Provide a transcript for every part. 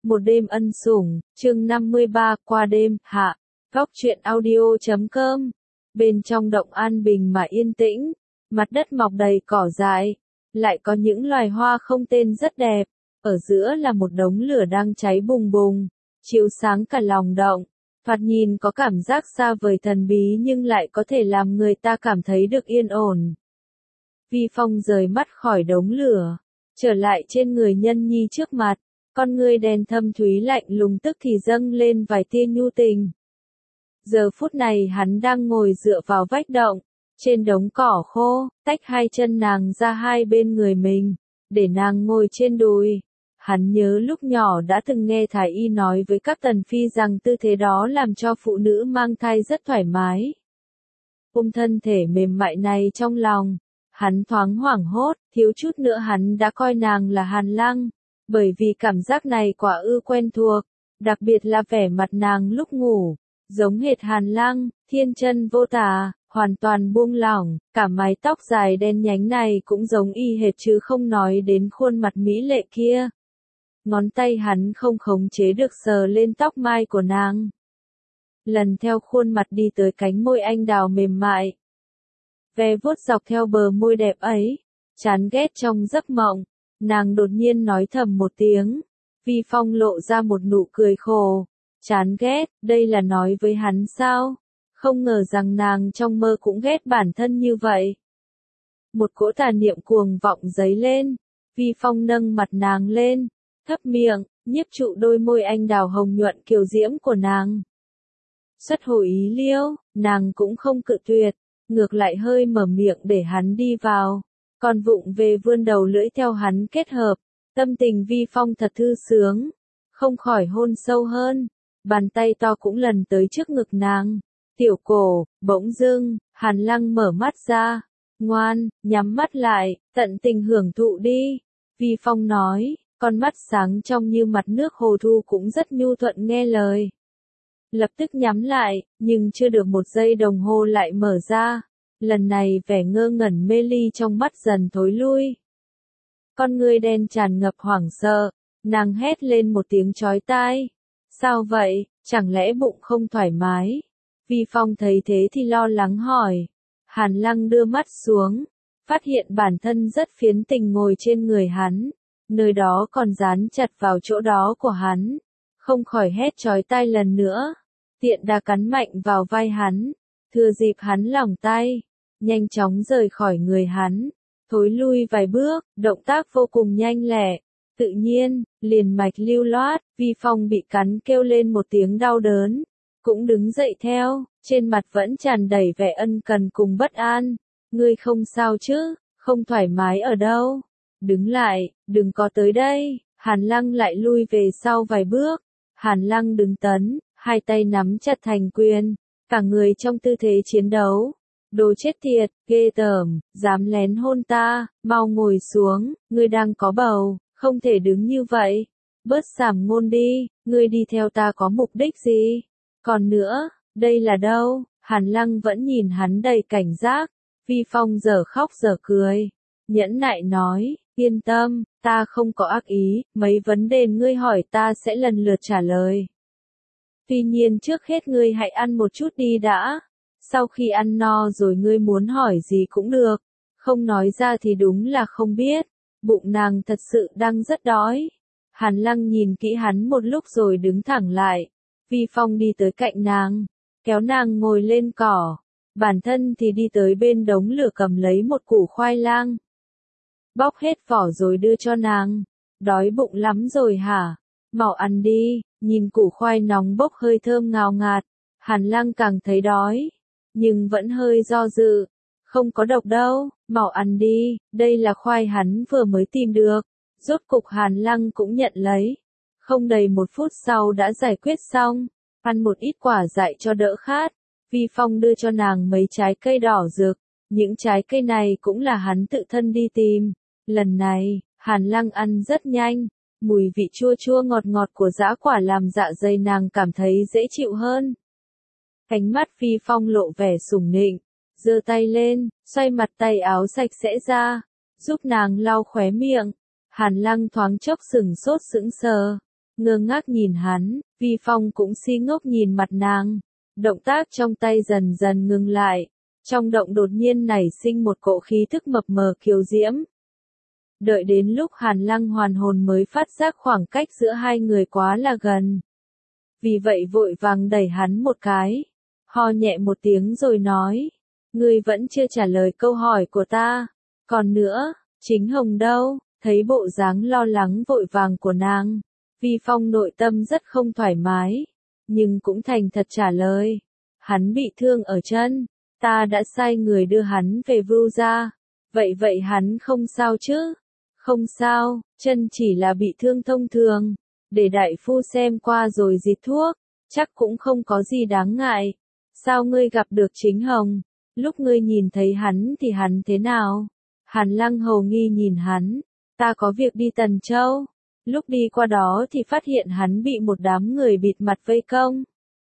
Một đêm ân sủng, chương 53, qua đêm, hạ. Góc truyện audio.com. Bên trong động an bình mà yên tĩnh, mặt đất mọc đầy cỏ dại, lại có những loài hoa không tên rất đẹp, ở giữa là một đống lửa đang cháy bùng bùng, chiếu sáng cả lòng động, thoạt nhìn có cảm giác xa vời thần bí nhưng lại có thể làm người ta cảm thấy được yên ổn. Vi Phong rời mắt khỏi đống lửa, trở lại trên người Nhân Nhi trước mặt. Con ngươi đen thâm thúy lạnh lùng tức thì dâng lên vài tia nhu tình. Giờ phút này hắn đang ngồi dựa vào vách động, trên đống cỏ khô, tách hai chân nàng ra hai bên người mình, để nàng ngồi trên đùi. Hắn nhớ lúc nhỏ đã từng nghe Thái Y nói với các tần phi rằng tư thế đó làm cho phụ nữ mang thai rất thoải mái. Ôm thân thể mềm mại này trong lòng, hắn thoáng hoảng hốt, thiếu chút nữa hắn đã coi nàng là Hàn Lăng. Bởi vì cảm giác này quả ư quen thuộc, đặc biệt là vẻ mặt nàng lúc ngủ, giống hệt Hàn Lăng, thiên chân vô tà, hoàn toàn buông lỏng, cả mái tóc dài đen nhánh này cũng giống y hệt chứ không nói đến khuôn mặt mỹ lệ kia. Ngón tay hắn không khống chế được sờ lên tóc mai của nàng. Lần theo khuôn mặt đi tới cánh môi anh đào mềm mại. Ve vuốt dọc theo bờ môi đẹp ấy, chán ghét trong giấc mộng. Nàng đột nhiên nói thầm một tiếng, Vi Phong lộ ra một nụ cười khổ, chán ghét, đây là nói với hắn sao? Không ngờ rằng nàng trong mơ cũng ghét bản thân như vậy. Một cỗ tà niệm cuồng vọng dấy lên, Vi Phong nâng mặt nàng lên, thấp miệng, nhiếp trụ đôi môi anh đào hồng nhuận kiều diễm của nàng. Xuất hồi ý liêu, nàng cũng không cự tuyệt, ngược lại hơi mở miệng để hắn đi vào. Còn vụng về vươn đầu lưỡi theo hắn kết hợp, tâm tình Vi Phong thật thư sướng, không khỏi hôn sâu hơn, bàn tay to cũng lần tới trước ngực nàng, tiểu cổ, bỗng dưng, Hàn Lăng mở mắt ra, ngoan, nhắm mắt lại, tận tình hưởng thụ đi, Vi Phong nói, con mắt sáng trong như mặt nước hồ thu cũng rất nhu thuận nghe lời. Lập tức nhắm lại, nhưng chưa được một giây đồng hồ lại mở ra. Lần này vẻ ngơ ngẩn mê ly trong mắt dần thối lui. Con ngươi đen tràn ngập hoảng sợ, nàng hét lên một tiếng chói tai. Sao vậy, chẳng lẽ bụng không thoải mái? Vi Phong thấy thế thì lo lắng hỏi. Hàn Lăng đưa mắt xuống, phát hiện bản thân rất phiến tình ngồi trên người hắn, nơi đó còn dán chặt vào chỗ đó của hắn. Không khỏi hét chói tai lần nữa, tiện đà cắn mạnh vào vai hắn. Thừa dịp hắn lỏng tay, nhanh chóng rời khỏi người hắn, thối lui vài bước, động tác vô cùng nhanh lẹ, tự nhiên, liền mạch lưu loát, Vi Phong bị cắn kêu lên một tiếng đau đớn, cũng đứng dậy theo, trên mặt vẫn tràn đầy vẻ ân cần cùng bất an, ngươi không sao chứ, không thoải mái ở đâu, đứng lại, đừng có tới đây, Hàn Lăng lại lui về sau vài bước, Hàn Lăng đứng tấn, hai tay nắm chặt thành quyền. Cả người trong tư thế chiến đấu. Đồ chết tiệt, ghê tởm, dám lén hôn ta, mau ngồi xuống, ngươi đang có bầu, không thể đứng như vậy. Bớt sảm ngôn đi, ngươi đi theo ta có mục đích gì? Còn nữa, đây là đâu? Hàn Lăng vẫn nhìn hắn đầy cảnh giác. Vi Phong giờ khóc giờ cười. Nhẫn nại nói, yên tâm, ta không có ác ý, mấy vấn đề ngươi hỏi ta sẽ lần lượt trả lời. Tuy nhiên trước hết ngươi hãy ăn một chút đi đã. Sau khi ăn no rồi ngươi muốn hỏi gì cũng được. Không nói ra thì đúng là không biết. Bụng nàng thật sự đang rất đói. Hàn Lăng nhìn kỹ hắn một lúc rồi đứng thẳng lại. Vi Phong đi tới cạnh nàng, kéo nàng ngồi lên cỏ. Bản thân thì đi tới bên đống lửa cầm lấy một củ khoai lang. Bóc hết vỏ rồi đưa cho nàng. Đói bụng lắm rồi hả? Mau ăn đi. Nhìn củ khoai nóng bốc hơi thơm ngào ngạt, Hàn Lăng càng thấy đói, nhưng vẫn hơi do dự. Không có độc đâu, mau ăn đi, đây là khoai hắn vừa mới tìm được. Rốt cục Hàn Lăng cũng nhận lấy. Không đầy một phút sau đã giải quyết xong, ăn một ít quả dại cho đỡ khát. Vi Phong đưa cho nàng mấy trái cây đỏ rực, những trái cây này cũng là hắn tự thân đi tìm. Lần này, Hàn Lăng ăn rất nhanh. Mùi vị chua chua ngọt ngọt của dã quả làm dạ dày nàng cảm thấy dễ chịu hơn. Cánh mắt Vi Phong lộ vẻ sủng nịnh, giơ tay lên, xoay mặt tay áo sạch sẽ ra, giúp nàng lau khóe miệng. Hàn Lăng thoáng chốc sững sốt sững sờ, ngơ ngác nhìn hắn, Vi Phong cũng si ngốc nhìn mặt nàng. Động tác trong tay dần dần ngừng lại, trong động đột nhiên nảy sinh một cỗ khí thức mập mờ kiều diễm. Đợi đến lúc Hàn Lăng hoàn hồn mới phát giác khoảng cách giữa hai người quá là gần. Vì vậy vội vàng đẩy hắn một cái, ho nhẹ một tiếng rồi nói, ngươi vẫn chưa trả lời câu hỏi của ta. Còn nữa, Chính Hồng đâu? Thấy bộ dáng lo lắng vội vàng của nàng, Vi Phong nội tâm rất không thoải mái, nhưng cũng thành thật trả lời. Hắn bị thương ở chân, ta đã sai người đưa hắn về Vưu gia. Vậy hắn không sao chứ? Không sao, chân chỉ là bị thương thông thường, để đại phu xem qua rồi dịch thuốc, chắc cũng không có gì đáng ngại. Sao ngươi gặp được Chính Hồng? Lúc ngươi nhìn thấy hắn thì hắn thế nào? Hàn Lăng hầu nghi nhìn hắn, ta có việc đi Tần Châu. Lúc đi qua đó thì phát hiện hắn bị một đám người bịt mặt vây công.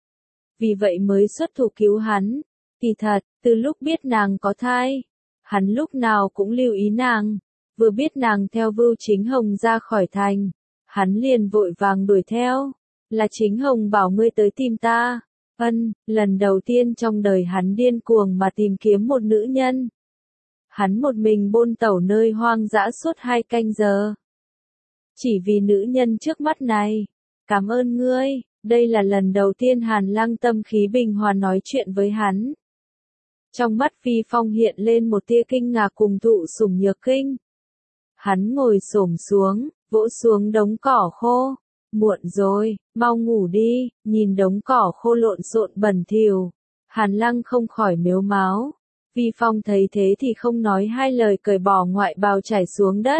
Vì vậy mới xuất thủ cứu hắn. Kỳ thật, từ lúc biết nàng có thai, hắn lúc nào cũng lưu ý nàng. Vừa biết nàng theo Vưu Chính Hồng ra khỏi thành, hắn liền vội vàng đuổi theo. Là Chính Hồng bảo ngươi tới tìm ta. Lần đầu tiên trong đời hắn điên cuồng mà tìm kiếm một nữ nhân. Hắn một mình bôn tẩu nơi hoang dã suốt 2 canh giờ. Chỉ vì nữ nhân trước mắt này. Cảm ơn ngươi, đây là lần đầu tiên Hàn Lăng tâm khí bình hòa nói chuyện với hắn. Trong mắt Vi Phong hiện lên một tia kinh ngạc cùng thụ sủng nhược kinh. Hắn ngồi xổm xuống, vỗ xuống đống cỏ khô. Muộn rồi, mau ngủ đi, nhìn đống cỏ khô lộn xộn bẩn thỉu. Hàn Lăng không khỏi mếu máo. Vi Phong thấy thế thì không nói hai lời cởi bỏ ngoại bào chảy xuống đất.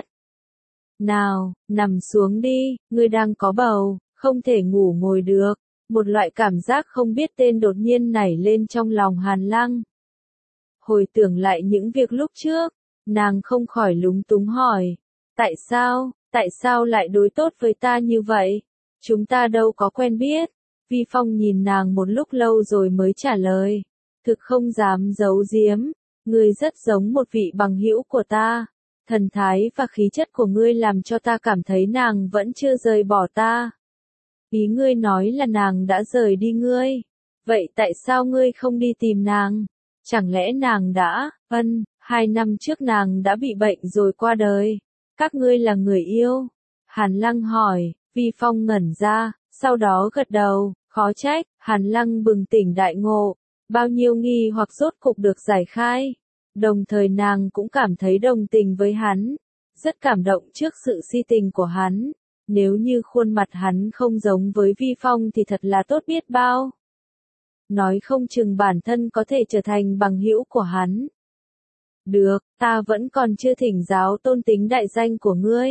Nào, nằm xuống đi, ngươi đang có bầu, không thể ngủ ngồi được. Một loại cảm giác không biết tên đột nhiên nảy lên trong lòng Hàn Lăng. Hồi tưởng lại những việc lúc trước, nàng không khỏi lúng túng hỏi. Tại sao lại đối tốt với ta như vậy? Chúng ta đâu có quen biết. Vi Phong nhìn nàng một lúc lâu rồi mới trả lời. Thực không dám giấu giếm, ngươi rất giống một vị bằng hữu của ta. Thần thái và khí chất của ngươi làm cho ta cảm thấy nàng vẫn chưa rời bỏ ta. Ý ngươi nói là nàng đã rời đi ngươi. Vậy tại sao ngươi không đi tìm nàng? Chẳng lẽ nàng đã, 2 năm trước nàng đã bị bệnh rồi qua đời. Các ngươi là người yêu? Hàn Lăng hỏi, Vi Phong ngẩn ra, sau đó gật đầu, khó trách. Hàn Lăng bừng tỉnh đại ngộ. Bao nhiêu nghi hoặc rốt cục được giải khai. Đồng thời nàng cũng cảm thấy đồng tình với hắn. Rất cảm động trước sự si tình của hắn. Nếu như khuôn mặt hắn không giống với Vi Phong thì thật là tốt biết bao. Nói không chừng bản thân có thể trở thành bằng hữu của hắn. Được, ta vẫn còn chưa thỉnh giáo tôn tính đại danh của ngươi.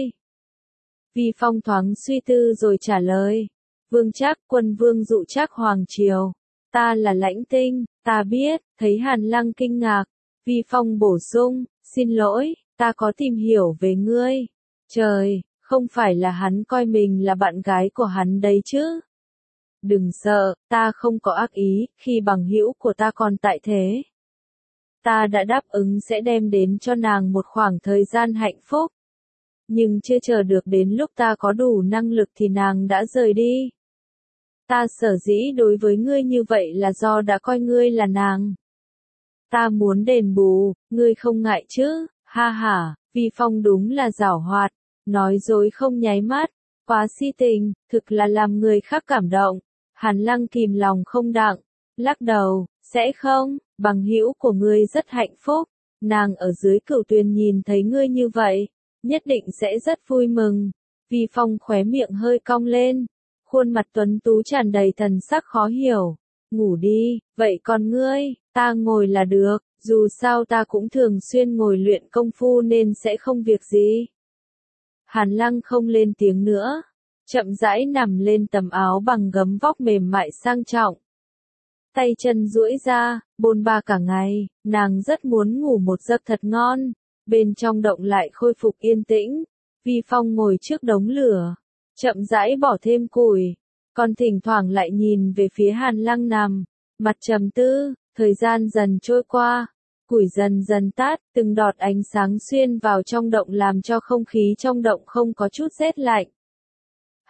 Vi Phong thoáng suy tư rồi trả lời. Vương Trác, Quân Vương Dụ Trác Hoàng Triều. Ta là Lãnh Tinh, ta biết. Thấy Hàn Lăng kinh ngạc, Vi Phong bổ sung, xin lỗi, ta có tìm hiểu về ngươi. Trời, không phải là hắn coi mình là bạn gái của hắn đấy chứ? Đừng sợ, ta không có ác ý, khi bằng hữu của ta còn tại thế. Ta đã đáp ứng sẽ đem đến cho nàng một khoảng thời gian hạnh phúc. Nhưng chưa chờ được đến lúc ta có đủ năng lực thì nàng đã rời đi. Ta sở dĩ đối với ngươi như vậy là do đã coi ngươi là nàng. Ta muốn đền bù, ngươi không ngại chứ? Ha ha, Vi Phong đúng là giảo hoạt, nói dối không nháy mắt, quá si tình, thực là làm người khác cảm động. Hàn Lăng kìm lòng không đặng, lắc đầu, sẽ không, bằng hữu của ngươi rất hạnh phúc, nàng ở dưới Cửu Tuyền nhìn thấy ngươi như vậy, nhất định sẽ rất vui mừng. Vi Phong khóe miệng hơi cong lên, khuôn mặt tuấn tú tràn đầy thần sắc khó hiểu. Ngủ đi, vậy còn ngươi, ta ngồi là được, dù sao ta cũng thường xuyên ngồi luyện công phu nên sẽ không việc gì. Hàn Lăng không lên tiếng nữa, chậm rãi nằm lên tấm áo bằng gấm vóc mềm mại sang trọng. Tay chân duỗi ra, bôn ba cả ngày, nàng rất muốn ngủ một giấc thật ngon. Bên trong động lại khôi phục yên tĩnh. Vi Phong ngồi trước đống lửa, chậm rãi bỏ thêm củi, còn thỉnh thoảng lại nhìn về phía Hàn Lăng nằm, mặt trầm tư. Thời gian dần trôi qua, củi dần dần tắt, từng đọt ánh sáng xuyên vào trong động làm cho không khí trong động không có chút rét lạnh.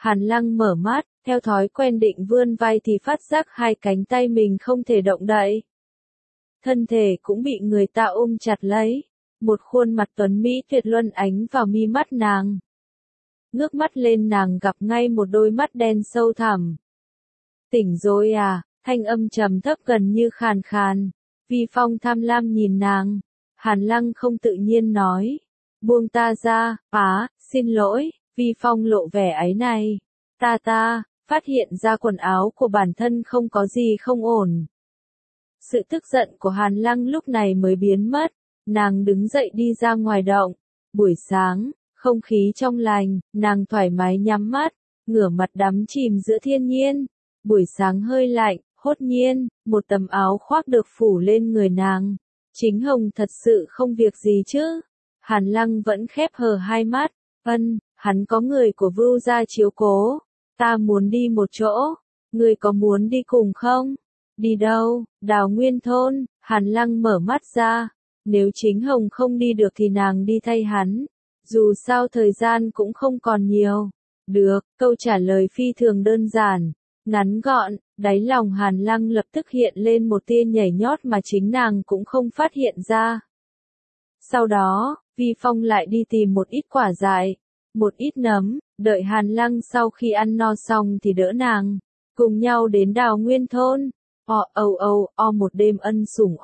Hàn Lăng mở mắt, theo thói quen định vươn vai thì phát giác hai cánh tay mình không thể động đậy. Thân thể cũng bị người ta ôm chặt lấy. Một khuôn mặt tuấn mỹ tuyệt luân ánh vào mi mắt nàng. Ngước mắt lên nàng gặp ngay một đôi mắt đen sâu thẳm. Tỉnh rồi à, thanh âm trầm thấp gần như khàn khàn. Vi Phong tham lam nhìn nàng. Hàn Lăng không tự nhiên nói. Buông ta ra, xin lỗi. Vi Phong lộ vẻ áy này. Ta, phát hiện ra quần áo của bản thân không có gì không ổn. Sự tức giận của Hàn Lăng lúc này mới biến mất. Nàng đứng dậy đi ra ngoài động. Buổi sáng, không khí trong lành, nàng thoải mái nhắm mắt, ngửa mặt đắm chìm giữa thiên nhiên. Buổi sáng hơi lạnh, hốt nhiên, một tấm áo khoác được phủ lên người nàng. Chính Hồng thật sự không việc gì chứ? Hàn Lăng vẫn khép hờ hai mắt. Hắn có người của Vưu gia chiếu cố. Ta muốn đi một chỗ. Ngươi có muốn đi cùng không? Đi đâu? Đào Nguyên thôn. Hàn Lăng mở mắt ra. Nếu Chính Hồng không đi được thì nàng đi thay hắn. Dù sao thời gian cũng không còn nhiều. Được, câu trả lời phi thường đơn giản, ngắn gọn, đáy lòng Hàn Lăng lập tức hiện lên một tia nhảy nhót mà chính nàng cũng không phát hiện ra. Sau đó, Vi Phong lại đi tìm một ít quả dại, một ít nấm, đợi Hàn Lăng sau khi ăn no xong thì đỡ nàng, cùng nhau đến Đào Nguyên thôn. Một đêm ân sủng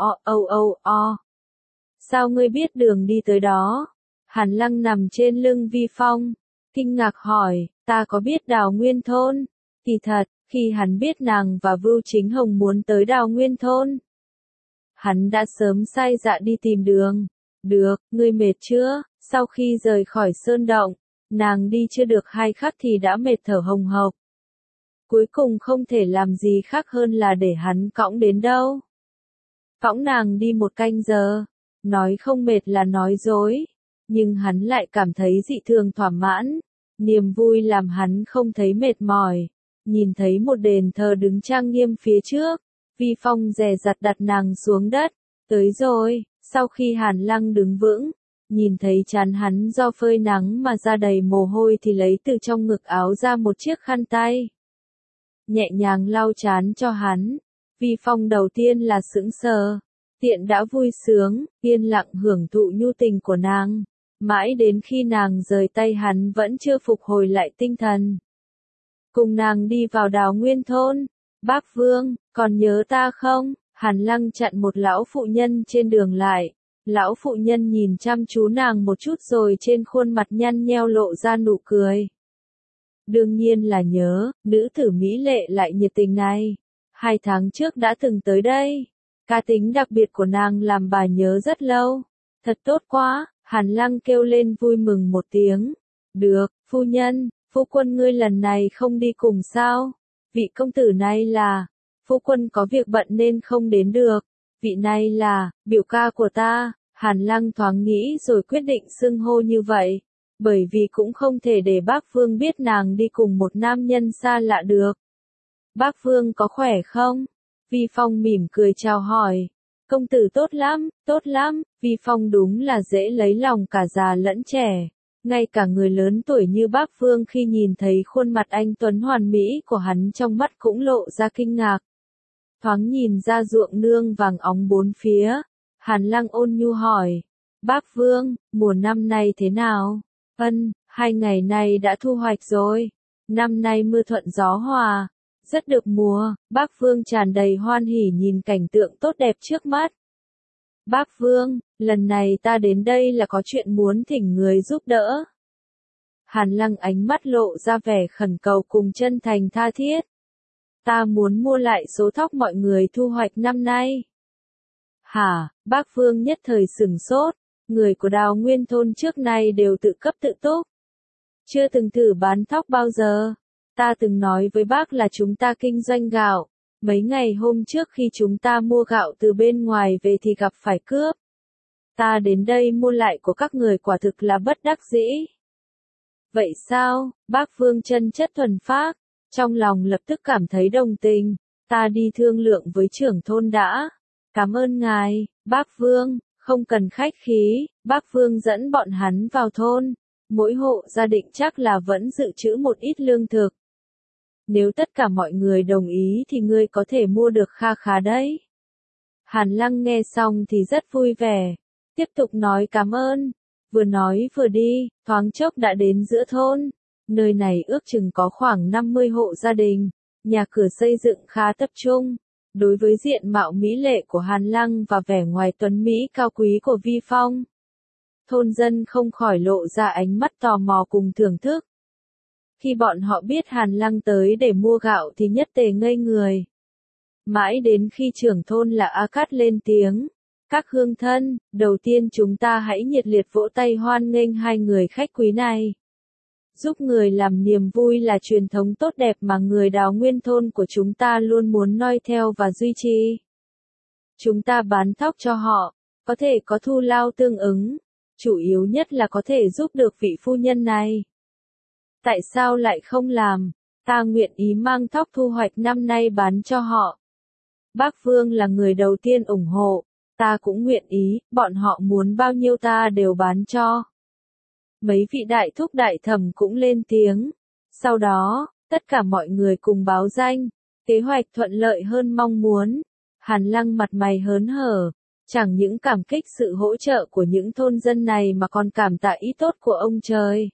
Sao ngươi biết đường đi tới đó? Hàn Lăng nằm trên lưng Vi Phong, kinh ngạc hỏi, ta có biết Đào Nguyên thôn? Kỳ thật, khi hắn biết nàng và Vưu Chính Hồng muốn tới Đào Nguyên thôn, hắn đã sớm sai dạ đi tìm đường. Được, ngươi mệt chưa? Sau khi rời khỏi sơn động, nàng đi chưa được 2 khắc thì đã mệt thở hồng hộc. Cuối cùng không thể làm gì khác hơn là để hắn cõng đến đâu. Cõng nàng đi 1 canh giờ, nói không mệt là nói dối. Nhưng hắn lại cảm thấy dị thường thỏa mãn, niềm vui làm hắn không thấy mệt mỏi. Nhìn thấy một đền thờ đứng trang nghiêm phía trước, Vi Phong dè dặt đặt nàng xuống đất. Tới rồi, sau khi Hàn Lăng đứng vững, nhìn thấy trán hắn do phơi nắng mà ra đầy mồ hôi thì lấy từ trong ngực áo ra một chiếc khăn tay. Nhẹ nhàng lau trán cho hắn. Vi Phong đầu tiên là sững sờ, tiện đã vui sướng, yên lặng hưởng thụ nhu tình của nàng. Mãi đến khi nàng rời tay hắn vẫn chưa phục hồi lại tinh thần. Cùng nàng đi vào Đào Nguyên thôn. Bác Vương, còn nhớ ta không? Hàn Lăng chặn một lão phụ nhân trên đường lại. Lão phụ nhân nhìn chăm chú nàng một chút rồi trên khuôn mặt nhăn nheo lộ ra nụ cười. Đương nhiên là nhớ, nữ tử mỹ lệ lại nhiệt tình này. 2 tháng trước đã từng tới đây. Cá tính đặc biệt của nàng làm bà nhớ rất lâu. Thật tốt quá. Hàn Lăng kêu lên vui mừng một tiếng. Được, phu nhân, phu quân ngươi lần này không đi cùng sao? Vị công tử này là, phu quân có việc bận nên không đến được. Vị này là, biểu ca của ta. Hàn Lăng thoáng nghĩ rồi quyết định xưng hô như vậy. Bởi vì cũng không thể để bác Vương biết nàng đi cùng một nam nhân xa lạ được. Bác Vương có khỏe không? Vi Phong mỉm cười chào hỏi. Công tử tốt lắm, Vi Phong đúng là dễ lấy lòng cả già lẫn trẻ. Ngay cả người lớn tuổi như bác Vương khi nhìn thấy khuôn mặt anh tuấn hoàn mỹ của hắn trong mắt cũng lộ ra kinh ngạc. Thoáng nhìn ra ruộng nương vàng óng bốn phía, Hàn Lăng ôn nhu hỏi. Bác Vương, mùa năm nay thế nào? 2 ngày nay đã thu hoạch rồi. Năm nay mưa thuận gió hòa. Rất được mùa, bác Vương tràn đầy hoan hỉ nhìn cảnh tượng tốt đẹp trước mắt. Bác Vương, lần này ta đến đây là có chuyện muốn thỉnh người giúp đỡ. Hàn Lăng ánh mắt lộ ra vẻ khẩn cầu cùng chân thành tha thiết. Ta muốn mua lại số thóc mọi người thu hoạch năm nay. Hả, bác Vương nhất thời sửng sốt, người của Đào Nguyên thôn trước nay đều tự cấp tự túc. Chưa từng thử bán thóc bao giờ. Ta từng nói với bác là chúng ta kinh doanh gạo. Mấy ngày hôm trước khi chúng ta mua gạo từ bên ngoài về thì gặp phải cướp. Ta đến đây mua lại của các người quả thực là bất đắc dĩ. Vậy sao? Bác Vương chân chất thuần phác, trong lòng lập tức cảm thấy đồng tình. Ta đi thương lượng với trưởng thôn đã. Cảm ơn ngài, bác Vương, không cần khách khí. Bác Vương dẫn bọn hắn vào thôn. mỗi hộ gia đình chắc là vẫn dự trữ một ít lương thực. Nếu tất cả mọi người đồng ý thì ngươi có thể mua được kha khá đấy. Hàn Lăng nghe xong thì rất vui vẻ, tiếp tục nói cảm ơn, vừa nói vừa đi, thoáng chốc đã đến giữa thôn. Nơi này ước chừng có khoảng 50 hộ gia đình, nhà cửa xây dựng khá tập trung. Đối với diện mạo mỹ lệ của Hàn Lăng và vẻ ngoài tuấn mỹ cao quý của Vi Phong, thôn dân không khỏi lộ ra ánh mắt tò mò cùng thưởng thức. Khi bọn họ biết Hàn Lăng tới để mua gạo thì nhất tề ngây người. Mãi đến khi trưởng thôn là A Cát lên tiếng, các hương thân, đầu tiên chúng ta hãy nhiệt liệt vỗ tay hoan nghênh hai người khách quý này. Giúp người làm niềm vui là truyền thống tốt đẹp mà người Đào Nguyên thôn của chúng ta luôn muốn noi theo và duy trì. Chúng ta bán thóc cho họ, có thể có thu lao tương ứng, chủ yếu nhất là có thể giúp được vị phu nhân này. Tại sao lại không làm? Ta nguyện ý mang thóc thu hoạch năm nay bán cho họ. Bác Vương là người đầu tiên ủng hộ, ta cũng nguyện ý, bọn họ muốn bao nhiêu ta đều bán cho. Mấy vị đại thúc đại thẩm cũng lên tiếng. Sau đó, tất cả mọi người cùng báo danh, kế hoạch thuận lợi hơn mong muốn. Hàn Lăng mặt mày hớn hở, chẳng những cảm kích sự hỗ trợ của những thôn dân này mà còn cảm tạ ý tốt của ông trời.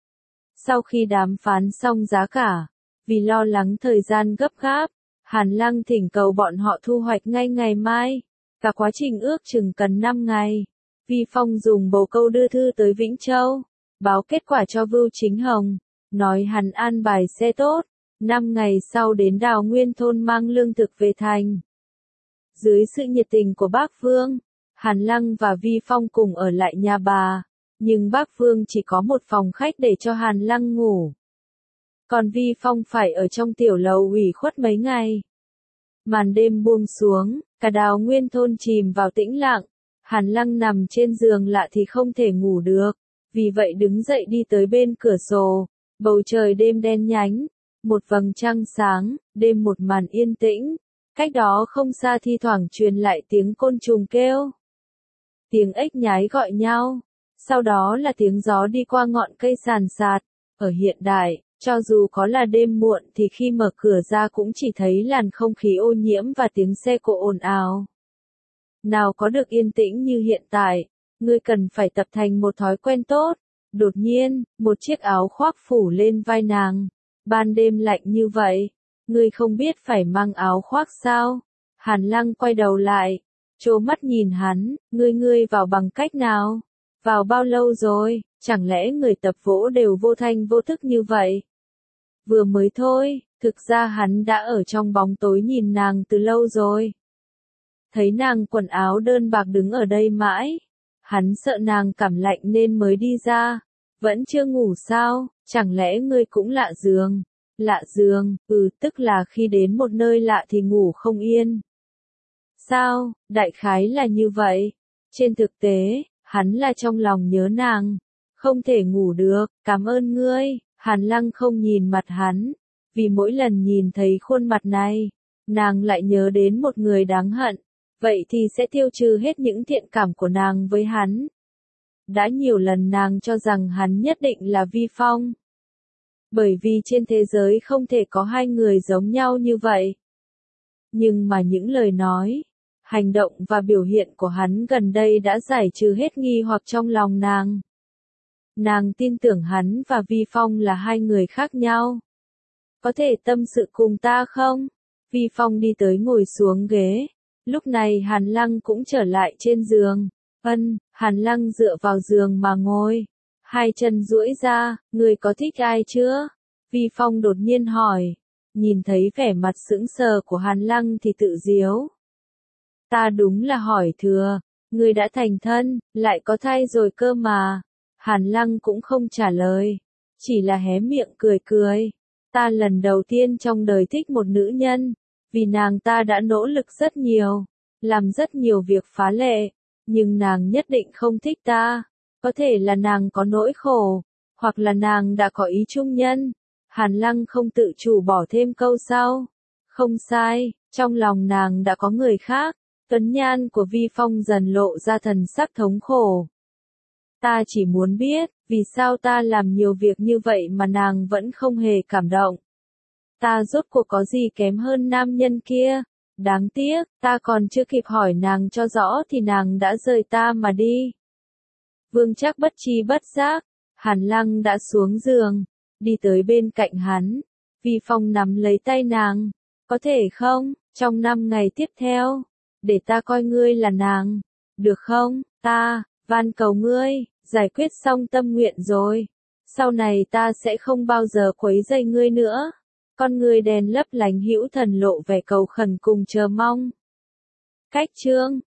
Sau khi đàm phán xong giá cả, vì lo lắng thời gian gấp gáp, Hàn Lăng thỉnh cầu bọn họ thu hoạch ngay ngày mai. Cả quá trình ước chừng cần 5 ngày. Vi Phong dùng bồ câu đưa thư tới Vĩnh Châu, báo kết quả cho Vưu Chính Hồng, nói hắn an bài xe tốt, 5 ngày sau đến Đào Nguyên thôn mang lương thực về thành. Dưới sự nhiệt tình của bác Vương, Hàn Lăng và Vi Phong cùng ở lại nhà bà, nhưng bác Vương chỉ có một phòng khách để cho Hàn Lăng ngủ. Còn Vi Phong phải ở trong tiểu lầu ủy khuất mấy ngày. Màn đêm buông xuống, cả Đào Nguyên thôn chìm vào tĩnh lặng. Hàn Lăng nằm trên giường lạ thì không thể ngủ được, vì vậy đứng dậy đi tới bên cửa sổ. Bầu trời đêm đen nhánh, một vầng trăng sáng, đêm một màn yên tĩnh. Cách đó không xa thi thoảng truyền lại tiếng côn trùng kêu, tiếng ếch nhái gọi nhau, sau đó là tiếng gió đi qua ngọn cây sàn sạt. Ở hiện đại, cho dù có là đêm muộn thì khi mở cửa ra cũng chỉ thấy làn không khí ô nhiễm và tiếng xe cộ ồn ào. Nào có được yên tĩnh như hiện tại, ngươi cần phải tập thành một thói quen tốt. Đột nhiên, một chiếc áo khoác phủ lên vai nàng. Ban đêm lạnh như vậy, ngươi không biết phải mang áo khoác sao? Hàn Lăng quay đầu lại, trố mắt nhìn hắn, ngươi vào bằng cách nào? Vào bao lâu rồi? Chẳng lẽ người tập vỗ đều vô thanh vô thức như vậy? Vừa mới thôi, thực ra hắn đã ở trong bóng tối nhìn nàng từ lâu rồi. Thấy nàng quần áo đơn bạc đứng ở đây mãi. Hắn sợ nàng cảm lạnh nên mới đi ra. Vẫn chưa ngủ sao? Chẳng lẽ ngươi cũng lạ giường? Lạ giường, tức là khi đến một nơi lạ thì ngủ không yên. Sao? Đại khái là như vậy. Trên thực tế, hắn là trong lòng nhớ nàng. Không thể ngủ được, cảm ơn ngươi. Hàn Lăng không nhìn mặt hắn, vì mỗi lần nhìn thấy khuôn mặt này, nàng lại nhớ đến một người đáng hận, vậy thì sẽ tiêu trừ hết những thiện cảm của nàng với hắn. Đã nhiều lần nàng cho rằng hắn nhất định là Vi Phong. Bởi vì trên thế giới không thể có hai người giống nhau như vậy. Nhưng mà những lời nói, hành động và biểu hiện của hắn gần đây đã giải trừ hết nghi hoặc trong lòng nàng. Nàng tin tưởng hắn và Vi Phong là hai người khác nhau. Có thể tâm sự cùng ta không? Vi Phong đi tới ngồi xuống ghế. Lúc này Hàn Lăng cũng trở lại trên giường. Hàn Lăng dựa vào giường mà ngồi. Hai chân duỗi ra, người có thích ai chưa? Vi Phong đột nhiên hỏi. Nhìn thấy vẻ mặt sững sờ của Hàn Lăng thì tự giễu. Ta đúng là hỏi thừa. Người đã thành thân, lại có thai rồi cơ mà. Hàn Lăng cũng không trả lời, chỉ là hé miệng cười cười. Ta lần đầu tiên trong đời thích một nữ nhân, vì nàng ta đã nỗ lực rất nhiều, làm rất nhiều việc phá lệ, nhưng nàng nhất định không thích ta. Có thể là nàng có nỗi khổ, hoặc là nàng đã có ý chung nhân. Hàn Lăng không tự chủ bỏ thêm câu sau. Không sai, trong lòng nàng đã có người khác. Tuấn nhan của Vi Phong dần lộ ra thần sắc thống khổ. Ta chỉ muốn biết, vì sao ta làm nhiều việc như vậy mà nàng vẫn không hề cảm động. Ta rốt cuộc có gì kém hơn nam nhân kia? Đáng tiếc, ta còn chưa kịp hỏi nàng cho rõ thì nàng đã rời ta mà đi. Vương Trác bất tri bất giác, Hàn Lăng đã xuống giường, đi tới bên cạnh hắn. Vi Phong nắm lấy tay nàng. Có thể không, trong 5 ngày tiếp theo, để ta coi ngươi là nàng. Được không, ta, van cầu ngươi, giải quyết xong tâm nguyện rồi. Sau này ta sẽ không bao giờ quấy rầy ngươi nữa. Con người đèn lấp lánh hữu thần lộ vẻ cầu khẩn cùng chờ mong. Cách chương